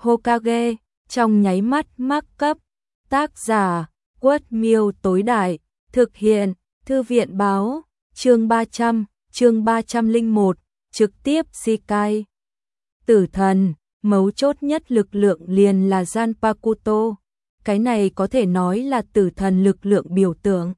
Hokage, trong nháy mắt mắc cấp. Tác giả, Quất Miêu tối đại, thực hiện, Thư viện báo, chương 301, trực tiếp Shikai. Tử thần, mấu chốt nhất lực lượng liền là Zanpakuto, cái này có thể nói là tử thần lực lượng biểu tượng.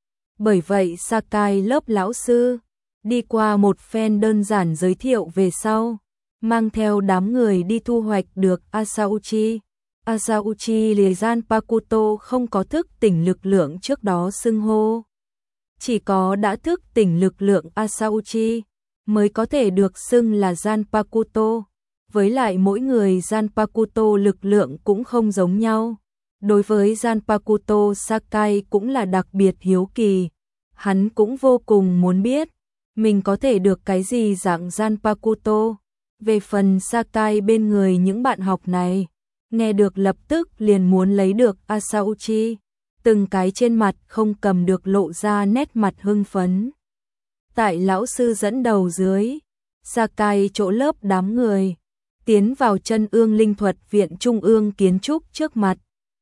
Bởi vậy Sakai lớp lão sư, đi qua một phen đơn giản giới thiệu về sau, mang theo đám người đi thu hoạch được Asauchi. Asauchi là Zanpakuto không có thức tỉnh lực lượng trước đó xưng hô. Chỉ có đã thức tỉnh lực lượng Asauchi mới có thể được xưng là Zanpakuto. Với lại mỗi người Zanpakuto lực lượng cũng không giống nhau. Đối với Zanpakuto, Sakai cũng là đặc biệt hiếu kỳ. Hắn cũng vô cùng muốn biết mình có thể được cái gì dạng Zanpakuto. Về phần Sakai bên người những bạn học này, nghe được lập tức liền muốn lấy được Asauchi, từng cái trên mặt không cầm được lộ ra nét mặt hưng phấn. Tại lão sư dẫn đầu dưới, Sakai chỗ lớp đám người, tiến vào chân ương linh thuật viện trung ương kiến trúc trước mặt.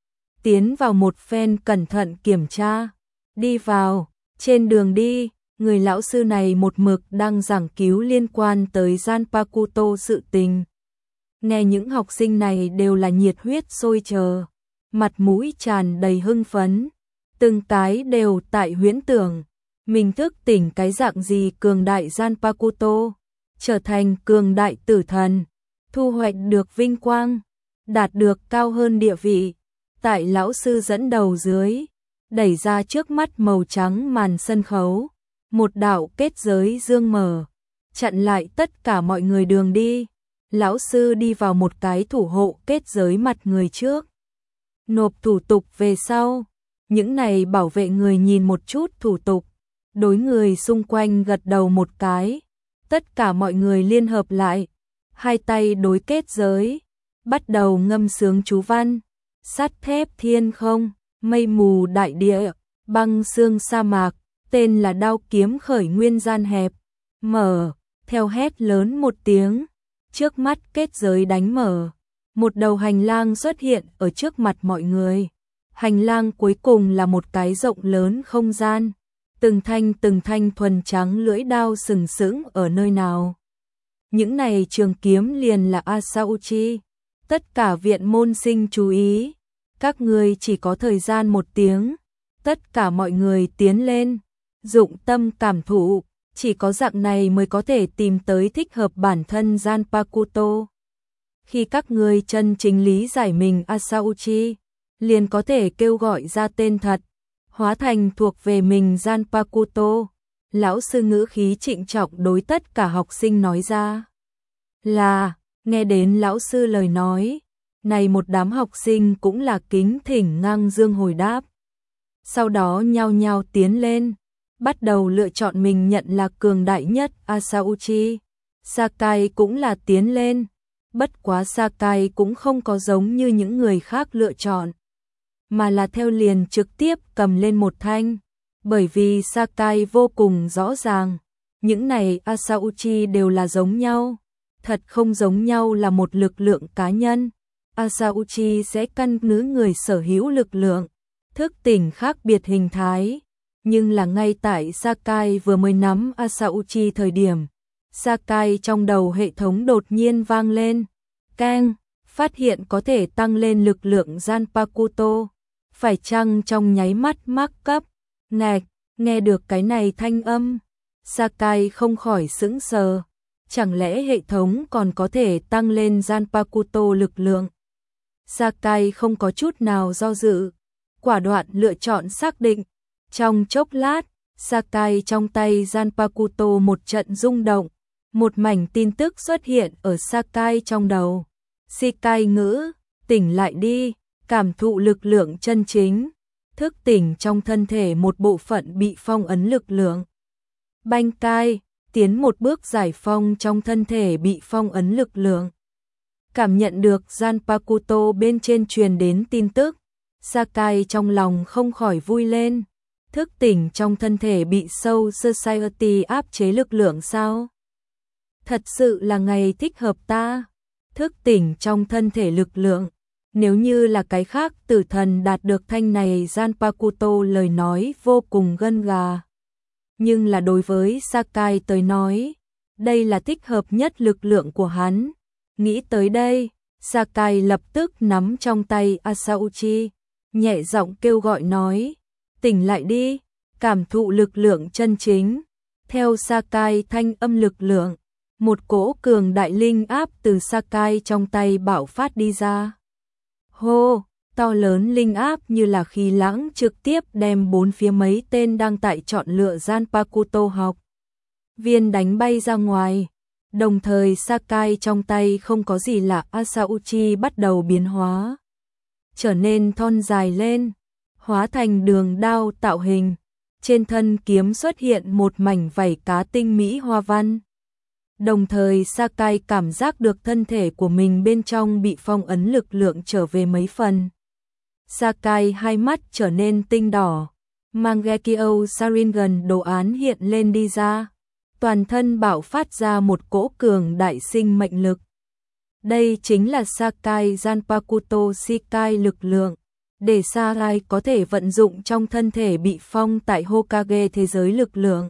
Tiến vào một phen cẩn thận kiểm tra, đi vào, trên đường đi, người lão sư này một mực đang giảng cứu liên quan tới Zanpakuto sự tình. Nghe những học sinh này đều là nhiệt huyết sôi trào, mặt mũi tràn đầy hưng phấn, từng cái đều tại huyễn tưởng, mình thức tỉnh cái dạng gì cường đại Zanpakuto, trở thành cường đại tử thần, thu hoạch được vinh quang, đạt được cao hơn địa vị. Tại lão sư dẫn đầu dưới, đẩy ra trước mắt màu trắng màn sân khấu, một đạo kết giới dương mở, chặn lại tất cả mọi người đường đi. Lão sư đi vào một cái thủ hộ kết giới mặt người trước, nộp thủ tục về sau, những này bảo vệ người nhìn một chút thủ tục, đối người xung quanh gật đầu một cái, tất cả mọi người liên hợp lại, hai tay đối kết giới, bắt đầu ngâm sướng chú văn. Sắt thép thiên không, mây mù đại địa, băng sương sa mạc, tên là đao kiếm khởi nguyên gian hẹp, mở, theo hét lớn một tiếng, trước mắt kết giới đánh mở, một đầu hành lang xuất hiện ở trước mặt mọi người. Hành lang cuối cùng là một cái rộng lớn không gian, từng thanh thuần trắng lưỡi đao sừng sững ở nơi nào. Những này trường kiếm liền là Asauchi. Tất cả viện môn sinh chú ý, các người chỉ có thời gian 1 tiếng, tất cả mọi người tiến lên, dụng tâm cảm thụ, chỉ có dạng này mới có thể tìm tới thích hợp bản thân Zanpakuto. Khi các người chân chính lý giải mình Asauchi, liền có thể kêu gọi ra tên thật, hóa thành thuộc về mình Zanpakuto. Lão sư ngữ khí trịnh trọng đối tất cả học sinh nói ra. Là, nghe đến lão sư lời nói, này một đám học sinh cũng là kính thỉnh ngang dương hồi đáp. Sau đó nhao nhao tiến lên, bắt đầu lựa chọn mình nhận là cường đại nhất Asauchi. Sakai cũng là tiến lên, bất quá Sakai cũng không có giống như những người khác lựa chọn, mà là theo liền trực tiếp cầm lên một thanh, bởi vì Sakai vô cùng rõ ràng, những này Asauchi đều là giống nhau, thật không giống nhau là một lực lượng cá nhân. Asauchi sẽ căn cứ người sở hữu lực lượng, thức tỉnh khác biệt hình thái, nhưng là ngay tại Sakai vừa mới nắm Asauchi thời điểm, Sakai trong đầu hệ thống đột nhiên vang lên, keng, phát hiện có thể tăng lên lực lượng Zanpakuto, phải chăng trong nháy mắt mắc cấp. Ngạch, nghe được cái này thanh âm, Sakai không khỏi sững sờ, chẳng lẽ hệ thống còn có thể tăng lên Zanpakuto lực lượng? Sakai không có chút nào do dự, quả đoạn lựa chọn xác định. Trong chốc lát, Sakai trong tay Zanpakuto một trận rung động, một mảnh tin tức xuất hiện ở Sakai trong đầu. Shikai ngữ, tỉnh lại đi, cảm thụ lực lượng chân chính, thức tỉnh trong thân thể một bộ phận bị phong ấn lực lượng. Bankai, tiến một bước giải phong trong thân thể bị phong ấn lực lượng. Cảm nhận được Zanpakuto bên trên truyền đến tin tức, Sakai trong lòng không khỏi vui lên. Thức tỉnh trong thân thể bị Soul Society áp chế lực lượng sao? Thật sự là ngày thích hợp ta. thức tỉnh trong thân thể lực lượng. Nếu như là cái khác tử thần đạt được thanh này Zanpakuto lời nói vô cùng gân gà. Nhưng là đối với Sakai tới nói, đây là thích hợp nhất lực lượng của hắn. Nghĩ tới đây, Sakai lập tức nắm trong tay Asauchi, nhẹ giọng kêu gọi nói, tỉnh lại đi, cảm thụ lực lượng chân chính. Theo Sakai thanh âm lực lượng, một cỗ cường đại linh áp từ Sakai trong tay bạo phát đi ra. Hô, to lớn linh áp như là khí lãng trực tiếp đem bốn phía mấy tên đang tại chọn lựa Zanpakuto học viên đánh bay ra ngoài. Đồng thời Sakai trong tay không có gì lạ, Asauchi bắt đầu biến hóa, trở nên thon dài lên, hóa thành đường đao tạo hình. Trên thân kiếm xuất hiện một mảnh vảy cá tinh mỹ hoa văn. Đồng thời Sakai cảm giác được thân thể của mình bên trong bị phong ấn lực lượng trở về mấy phần. Sakai hai mắt trở nên tinh đỏ, Mangekyo Sharingan đồ án hiện lên đi ra. Toàn thân bạo phát ra một cỗ cường đại sinh mệnh lực. Đây chính là Sakai Zanpakuto Shikai lực lượng, để Sakai có thể vận dụng trong thân thể bị phong tại Hokage thế giới lực lượng.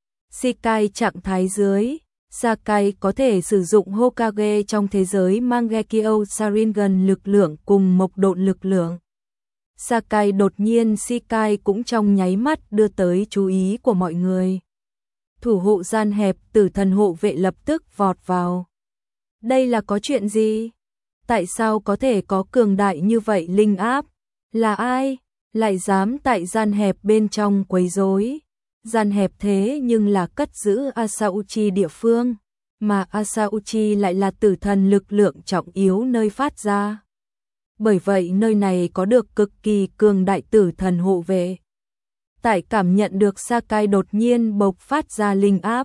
Shikai trạng thái dưới, Sakai có thể sử dụng Hokage trong thế giới Mangekyo Sharingan lực lượng cùng Mộc Độn lực lượng. Sakai đột nhiên Shikai cũng trong nháy mắt đưa tới chú ý của mọi người. Thủ hộ gian hẹp tử thần hộ vệ lập tức vọt vào. Đây là có chuyện gì? Tại sao có thể có cường đại như vậy linh áp? Là ai? Lại dám tại gian hẹp bên trong quấy rối? Gian hẹp thế nhưng là cất giữ Asauchi địa phương, mà Asauchi lại là tử thần lực lượng trọng yếu nơi phát ra. Bởi vậy nơi này có được cực kỳ cường đại tử thần hộ vệ. Tại cảm nhận được Sakai đột nhiên bộc phát ra linh áp,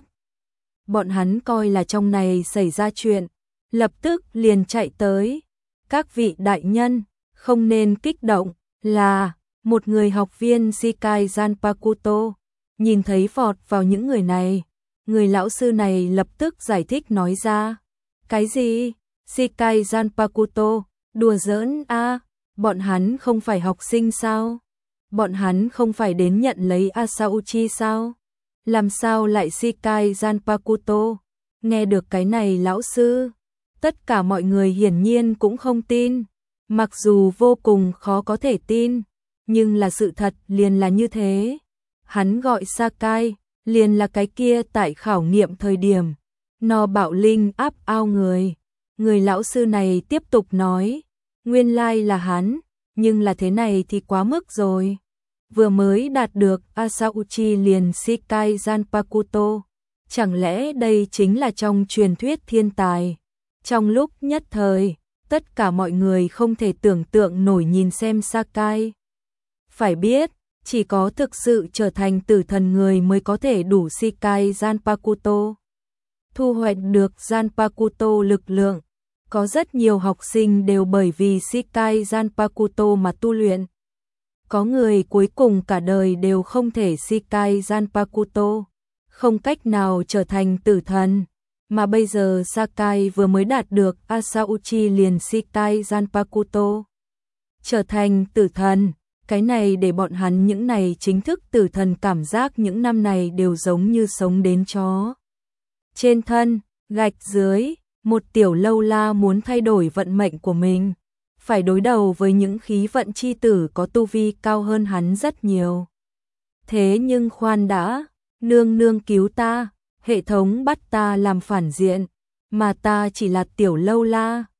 bọn hắn coi là trong này xảy ra chuyện, lập tức liền chạy tới. Các vị đại nhân, không nên kích động, là một người học viên Shikai Zanpakuto. Nhìn thấy vọt vào những người này, người lão sư này lập tức giải thích nói ra. Cái gì? Shikai Zanpakuto, đùa giỡn a, bọn hắn không phải học sinh sao? Bọn hắn không phải đến nhận lấy Asauchi sao? Làm sao lại Shikai Zanpakuto? Nghe được cái này lão sư, tất cả mọi người hiển nhiên cũng không tin. Mặc dù vô cùng khó có thể tin, nhưng là sự thật liền là như thế. Hắn gọi Sakai, liền là cái kia tại khảo nghiệm thời điểm, no bạo linh áp ao người. Người lão sư này tiếp tục nói, nguyên lai là hắn, nhưng là thế này thì quá mức rồi. Vừa mới đạt được Asauchi liền Shikai Zanpakuto, chẳng lẽ đây chính là trong truyền thuyết thiên tài? Trong lúc nhất thời, tất cả mọi người không thể tưởng tượng nổi nhìn xem Sakai. Phải biết, chỉ có thực sự trở thành tử thần người mới có thể đủ Shikai Zanpakuto. Thu hoạch được Zanpakuto lực lượng, có rất nhiều học sinh đều bởi vì Shikai Zanpakuto mà tu luyện. Có người cuối cùng cả đời đều không thể Shikai Zanpakuto, không cách nào trở thành tử thần. Mà bây giờ Sakai vừa mới đạt được Asauchi liền Shikai Zanpakuto, trở thành tử thần. Cái này để bọn hắn những này chính thức tử thần cảm giác những năm này đều giống như sống đến chó. Trên thân, gạch dưới, một tiểu lâu la muốn thay đổi vận mệnh của mình, phải đối đầu với những khí vận chi tử có tu vi cao hơn hắn rất nhiều. Thế nhưng khoan đã, nương nương cứu ta, hệ thống bắt ta làm phản diện, mà ta chỉ là tiểu lâu la,